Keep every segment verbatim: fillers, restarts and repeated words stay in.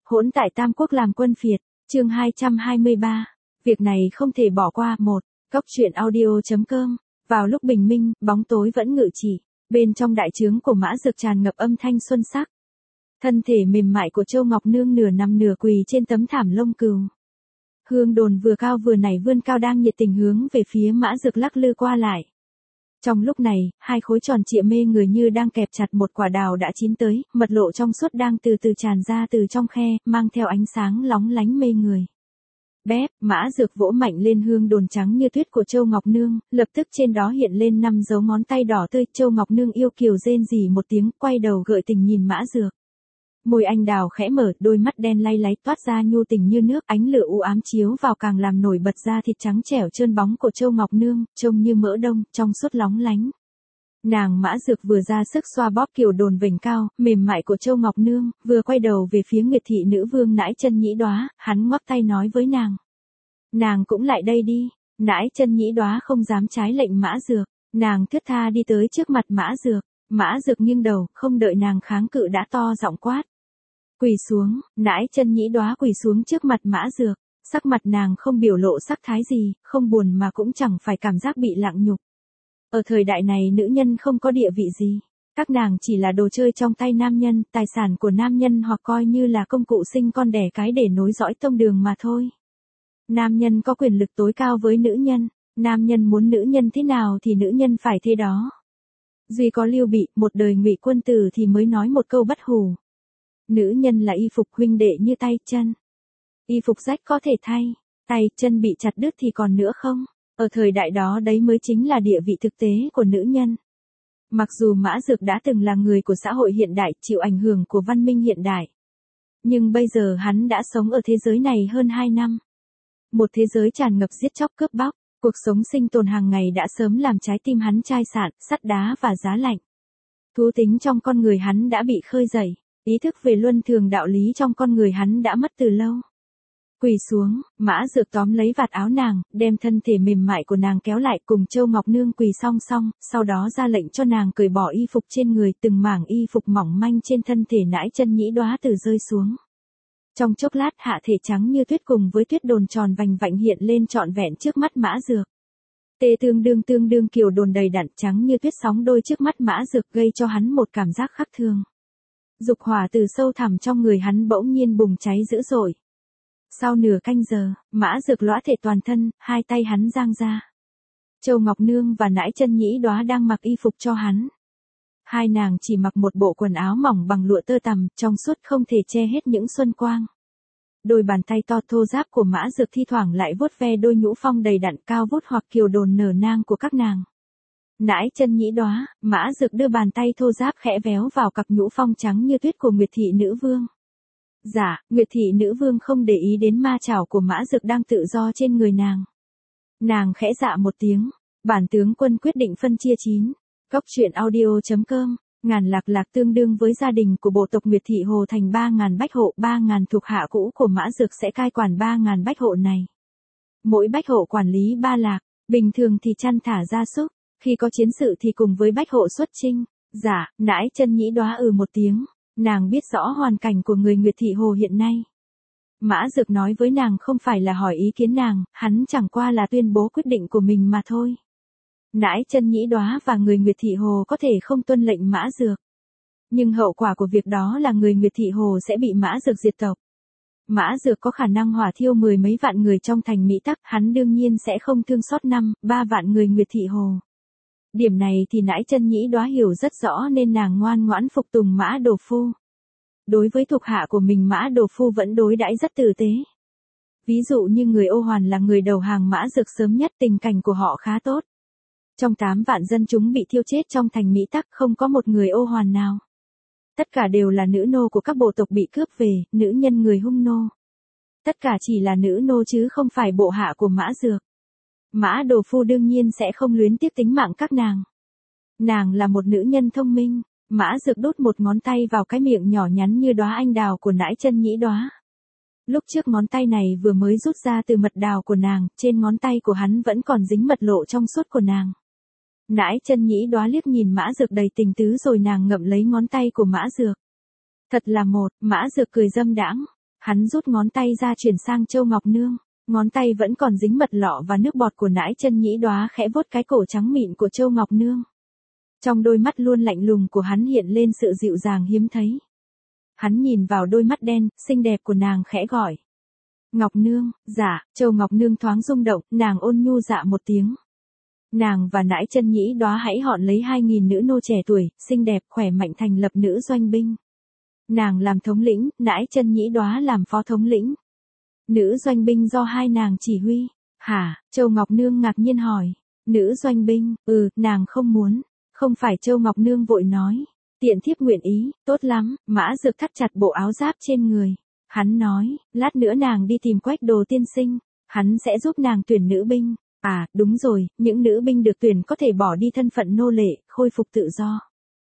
Hỗn tại Tam Quốc làm quân phiệt, chương hai trăm hai mươi ba. Việc này không thể bỏ qua. Một. Cóc truyện audio.com. Vào lúc bình minh, bóng tối vẫn ngự trị. Bên trong đại trướng của Mã Dược tràn ngập âm thanh xuân sắc. Thân thể mềm mại của Châu Ngọc Nương nửa nằm nửa quỳ trên tấm thảm lông cừu. Hương đồn vừa cao vừa nảy vươn cao đang nhiệt tình hướng về phía Mã Dược lắc lư qua lại. Trong lúc này, hai khối tròn trịa mê người như đang kẹp chặt một quả đào đã chín tới, mật lộ trong suốt đang từ từ tràn ra từ trong khe, mang theo ánh sáng lóng lánh mê người. Bép, Mã Dược vỗ mạnh lên hương đồn trắng như tuyết của Châu Ngọc Nương, lập tức trên đó hiện lên năm dấu ngón tay đỏ tươi. Châu Ngọc Nương yêu kiều rên rỉ một tiếng, quay đầu gợi tình nhìn Mã Dược. Môi anh đào khẽ mở, đôi mắt đen lay láy toát ra nhu tình như nước, ánh lửa u ám chiếu vào càng làm nổi bật ra thịt trắng trẻo trơn bóng của Châu Ngọc Nương, trông như mỡ đông, trong suốt lóng lánh. Nàng Mã Dược vừa ra sức xoa bóp kiều đồn vểnh cao, mềm mại của Châu Ngọc Nương, vừa quay đầu về phía Nguyệt thị nữ vương Nãi Chân Nhĩ Đoá, hắn ngoắc tay nói với nàng. Nàng cũng lại đây đi. Nãi Chân Nhĩ Đoá không dám trái lệnh Mã Dược, nàng thướt tha đi tới trước mặt Mã Dược. Mã Dược nghiêng đầu, không đợi nàng kháng cự đã to giọng quát. Quỳ xuống. Nãi Chân Nhĩ Đoá quỳ xuống trước mặt Mã Dược, sắc mặt nàng không biểu lộ sắc thái gì, không buồn mà cũng chẳng phải cảm giác bị lặng nhục. Ở thời đại này nữ nhân không có địa vị gì, các nàng chỉ là đồ chơi trong tay nam nhân, tài sản của nam nhân hoặc coi như là công cụ sinh con đẻ cái để nối dõi tông đường mà thôi. Nam nhân có quyền lực tối cao với nữ nhân, nam nhân muốn nữ nhân thế nào thì nữ nhân phải thế đó. Duy có Lưu Bị, một đời Ngụy quân tử thì mới nói một câu bất hủ. Nữ nhân là y phục huynh đệ như tay chân. Y phục rách có thể thay, tay chân bị chặt đứt thì còn nữa không? Ở thời đại đó đấy mới chính là địa vị thực tế của nữ nhân. Mặc dù Mã Dược đã từng là người của xã hội hiện đại, chịu ảnh hưởng của văn minh hiện đại. Nhưng bây giờ hắn đã sống ở thế giới này hơn hai năm. Một thế giới tràn ngập giết chóc cướp bóc, cuộc sống sinh tồn hàng ngày đã sớm làm trái tim hắn chai sạn, sắt đá và giá lạnh. Thú tính trong con người hắn đã bị khơi dậy. Ý thức về luân thường đạo lý trong con người hắn đã mất từ lâu. Quỳ xuống, Mã Dược tóm lấy vạt áo nàng, đem thân thể mềm mại của nàng kéo lại cùng Châu Ngọc Nương quỳ song song, sau đó ra lệnh cho nàng cởi bỏ y phục trên người, từng mảng y phục mỏng manh trên thân thể Nãi Chân Nhĩ Đoá từ rơi xuống. Trong chốc lát hạ thể trắng như tuyết cùng với tuyết đồn tròn vành vạnh hiện lên trọn vẹn trước mắt Mã Dược. Tê tương đương tương đương kiều đồn đầy đặn trắng như tuyết sóng đôi trước mắt Mã Dược gây cho hắn một cảm giác khác thường. Dục hỏa từ sâu thẳm trong người hắn bỗng nhiên bùng cháy dữ dội. Sau nửa canh giờ, Mã Dược lõa thể toàn thân, hai tay hắn giang ra. Châu Ngọc Nương và Nãi Chân Nhĩ Đoá đang mặc y phục cho hắn. Hai nàng chỉ mặc một bộ quần áo mỏng bằng lụa tơ tằm, trong suốt không thể che hết những xuân quang. Đôi bàn tay to thô ráp của Mã Dược thi thoảng lại vuốt ve đôi nhũ phong đầy đặn cao vút hoặc kiều đồn nở nang của các nàng. Nãi Chân Nhĩ Đoá, Mã Dược đưa bàn tay thô ráp khẽ véo vào cặp nhũ phong trắng như tuyết của Nguyệt thị nữ vương. Dạ, Nguyệt thị nữ vương không để ý đến ma chảo của Mã Dược đang tự do trên người nàng. Nàng khẽ dạ một tiếng, bản tướng quân quyết định phân chia chín. Cóc truyện audio.com, ngàn lạc lạc tương đương với gia đình của bộ tộc Nguyệt thị Hồ thành ba ngàn bách hộ, ba ngàn thuộc hạ cũ của Mã Dược sẽ cai quản ba ngàn bách hộ này. Mỗi bách hộ quản lý ba lạc, bình thường thì chăn thả gia súc. Khi có chiến sự thì cùng với bách hộ xuất chinh. Dạ, Nãi Chân Nhĩ Đoá ừ một tiếng, nàng biết rõ hoàn cảnh của người Nguyệt thị Hồ hiện nay. Mã Dược nói với nàng không phải là hỏi ý kiến nàng, hắn chẳng qua là tuyên bố quyết định của mình mà thôi. Nãi Chân Nhĩ Đoá và người Nguyệt thị Hồ có thể không tuân lệnh Mã Dược. Nhưng hậu quả của việc đó là người Nguyệt thị Hồ sẽ bị Mã Dược diệt tộc. Mã Dược có khả năng hỏa thiêu mười mấy vạn người trong thành Mỹ Tắc, hắn đương nhiên sẽ không thương xót năm, ba vạn người Nguyệt thị Hồ. Điểm này thì Nãi Chân Nhĩ Đoá hiểu rất rõ nên nàng ngoan ngoãn phục tùng Mã Đồ Phu. Đối với thuộc hạ của mình Mã Đồ Phu vẫn đối đãi rất tử tế. Ví dụ như người Ô Hoàn là người đầu hàng Mã Dược sớm nhất, tình cảnh của họ khá tốt. Trong tám vạn dân chúng bị thiêu chết trong thành Mỹ Tắc không có một người Ô Hoàn nào. Tất cả đều là nữ nô của các bộ tộc bị cướp về, nữ nhân người hung nô. Tất cả chỉ là nữ nô chứ không phải bộ hạ của Mã Dược. Mã Đồ Phu đương nhiên sẽ không luyến tiếc tính mạng các nàng. Nàng là một nữ nhân thông minh. Mã Dược đút một ngón tay vào cái miệng nhỏ nhắn như đóa anh đào của Nãi Chân Nhĩ Đoá. Lúc trước ngón tay này vừa mới rút ra từ mật đào của nàng, trên ngón tay của hắn vẫn còn dính mật lộ trong suốt của nàng. Nãi Chân Nhĩ Đoá liếc nhìn Mã Dược đầy tình tứ rồi nàng ngậm lấy ngón tay của Mã Dược. Thật là một, Mã Dược cười dâm đãng. Hắn rút ngón tay ra chuyển sang Châu Ngọc Nương, ngón tay vẫn còn dính mật lọ và nước bọt của nãi chân nhĩ đóa khẽ vuốt cái cổ trắng mịn của Châu Ngọc Nương. Trong đôi mắt luôn lạnh lùng của hắn hiện lên sự dịu dàng hiếm thấy. Hắn nhìn vào đôi mắt đen, xinh đẹp của nàng khẽ gọi. Ngọc Nương, dạ, Châu Ngọc Nương thoáng rung động, nàng ôn nhu dạ một tiếng. Nàng và nãi chân nhĩ đóa hãy họn lấy hai nghìn nữ nô trẻ tuổi, xinh đẹp, khỏe mạnh thành lập nữ doanh binh. Nàng làm thống lĩnh, nãi chân nhĩ đóa làm phó thống lĩnh. Nữ doanh binh do hai nàng chỉ huy. Hả? Châu Ngọc Nương ngạc nhiên hỏi. Nữ doanh binh, ừ, nàng không muốn. Không phải. Châu Ngọc Nương vội nói. Tiện thiếp nguyện ý, tốt lắm. Mã Dược thắt chặt bộ áo giáp trên người. Hắn nói, lát nữa nàng đi tìm Quách Đồ tiên sinh. Hắn sẽ giúp nàng tuyển nữ binh. À, đúng rồi, những nữ binh được tuyển có thể bỏ đi thân phận nô lệ, khôi phục tự do.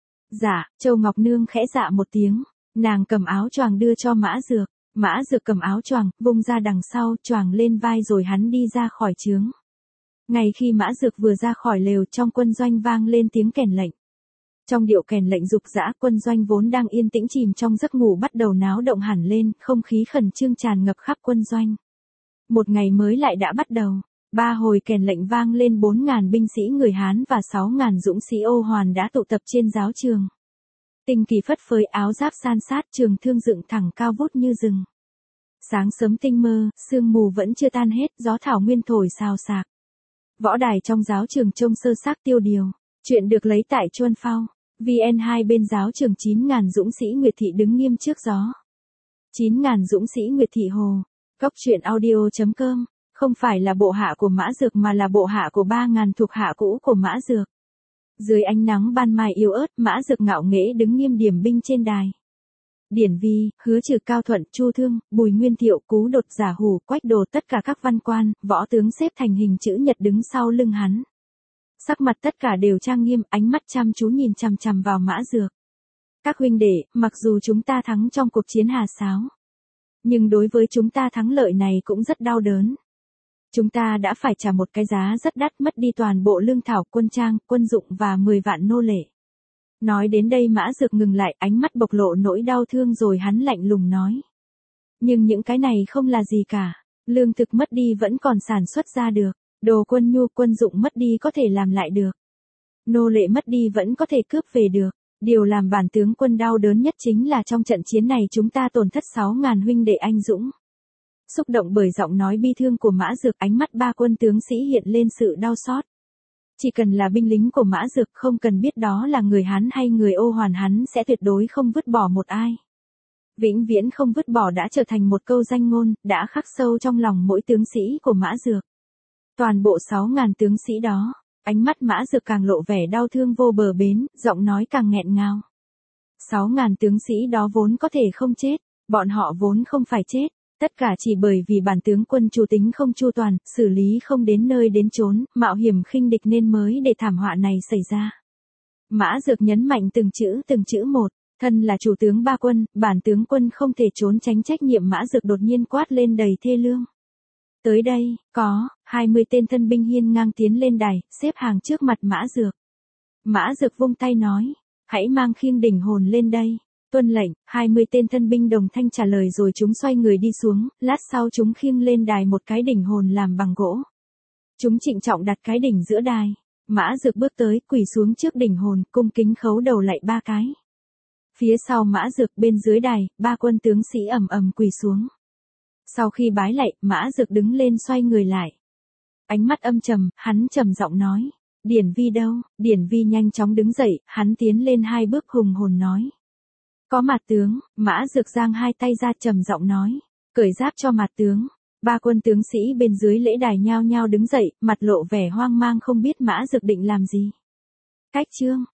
Dạ, Châu Ngọc Nương khẽ dạ một tiếng. Nàng cầm áo choàng đưa cho Mã Dược. Mã Dược cầm áo choàng, vung ra đằng sau, choàng lên vai rồi hắn đi ra khỏi trướng. Ngay khi Mã Dược vừa ra khỏi lều, trong quân doanh vang lên tiếng kèn lệnh. Trong điệu kèn lệnh rục rã, quân doanh vốn đang yên tĩnh chìm trong giấc ngủ bắt đầu náo động hẳn lên, không khí khẩn trương tràn ngập khắp quân doanh. Một ngày mới lại đã bắt đầu. Ba hồi kèn lệnh vang lên, bốn ngàn binh sĩ người Hán và sáu ngàn dũng sĩ Ô Hoàn đã tụ tập trên giáo trường. Tinh kỳ phất phới, áo giáp san sát, trường thương dựng thẳng cao vút như rừng. Sáng sớm tinh mơ, sương mù vẫn chưa tan hết, gió thảo nguyên thổi xào xạc. Võ đài trong giáo trường trông sơ xác tiêu điều. Chuyện được lấy tại Chuân Phao. vê en hai bên giáo trường chín ngàn dũng sĩ Nguyệt Thị đứng nghiêm trước gió. chín ngàn dũng sĩ Nguyệt Thị Hồ. Góc truyện audio chấm com. Không phải là bộ hạ của Mã Dược mà là bộ hạ của ba ngàn thuộc hạ cũ của Mã Dược. Dưới ánh nắng ban mai yếu ớt, Mã Dược ngạo nghễ đứng nghiêm điểm binh trên đài. Điển Vi, Hứa Trừ, Cao Thuận, Chu Thương, Bùi Nguyên Thiệu, Cú Đột, Giả Hủ, Quách Đồ, tất cả các văn quan, võ tướng xếp thành hình chữ nhật đứng sau lưng hắn. Sắc mặt tất cả đều trang nghiêm, ánh mắt chăm chú nhìn chằm chằm vào Mã Dược. Các huynh đệ, mặc dù chúng ta thắng trong cuộc chiến Hà Sáo, nhưng đối với chúng ta thắng lợi này cũng rất đau đớn. Chúng ta đã phải trả một cái giá rất đắt, mất đi toàn bộ lương thảo, quân trang, quân dụng và mười vạn nô lệ. Nói đến đây Mã Dược ngừng lại, ánh mắt bộc lộ nỗi đau thương rồi hắn lạnh lùng nói. Nhưng những cái này không là gì cả. Lương thực mất đi vẫn còn sản xuất ra được. Đồ quân nhu, quân dụng mất đi có thể làm lại được. Nô lệ mất đi vẫn có thể cướp về được. Điều làm bản tướng quân đau đớn nhất chính là trong trận chiến này chúng ta tổn thất sáu ngàn huynh đệ anh dũng. Xúc động bởi giọng nói bi thương của Mã Dược, ánh mắt ba quân tướng sĩ hiện lên sự đau xót. Chỉ cần là binh lính của Mã Dược, không cần biết đó là người Hán hay người Ô Hoàn, hắn sẽ tuyệt đối không vứt bỏ một ai. Vĩnh viễn không vứt bỏ đã trở thành một câu danh ngôn, đã khắc sâu trong lòng mỗi tướng sĩ của Mã Dược. Toàn bộ sáu ngàn tướng sĩ đó, ánh mắt Mã Dược càng lộ vẻ đau thương vô bờ bến, giọng nói càng nghẹn ngào. Sáu ngàn tướng sĩ đó vốn có thể không chết, bọn họ vốn không phải chết. Tất cả chỉ bởi vì bản tướng quân chủ tính không chu toàn, xử lý không đến nơi đến chốn, mạo hiểm khinh địch nên mới để thảm họa này xảy ra. Mã Dược nhấn mạnh từng chữ từng chữ một, thân là chủ tướng ba quân, bản tướng quân không thể trốn tránh trách nhiệm. Mã Dược đột nhiên quát lên đầy thê lương. Tới đây, có, hai mươi tên thân binh hiên ngang tiến lên đài, xếp hàng trước mặt Mã Dược. Mã Dược vung tay nói, hãy mang khiêng đỉnh hồn lên đây. Tuân lệnh, hai mươi tên thân binh đồng thanh trả lời rồi chúng xoay người đi xuống, lát sau chúng khiêng lên đài một cái đỉnh hồn làm bằng gỗ. Chúng trịnh trọng đặt cái đỉnh giữa đài. Mã Dược bước tới, quỳ xuống trước đỉnh hồn, cung kính khấu đầu lạy ba cái. Phía sau Mã Dược bên dưới đài, ba quân tướng sĩ ầm ầm quỳ xuống. Sau khi bái lạy, Mã Dược đứng lên xoay người lại. Ánh mắt âm trầm, hắn trầm giọng nói, Điển Vi đâu? Điển Vi nhanh chóng đứng dậy, hắn tiến lên hai bước hùng hồn nói. Có Mạt tướng. Mã Dược giang hai tay ra trầm giọng nói, cởi giáp cho Mạt tướng. Ba quân tướng sĩ bên dưới lễ đài nhao nhao đứng dậy, mặt lộ vẻ hoang mang không biết Mã Dược định làm gì. Cách chương,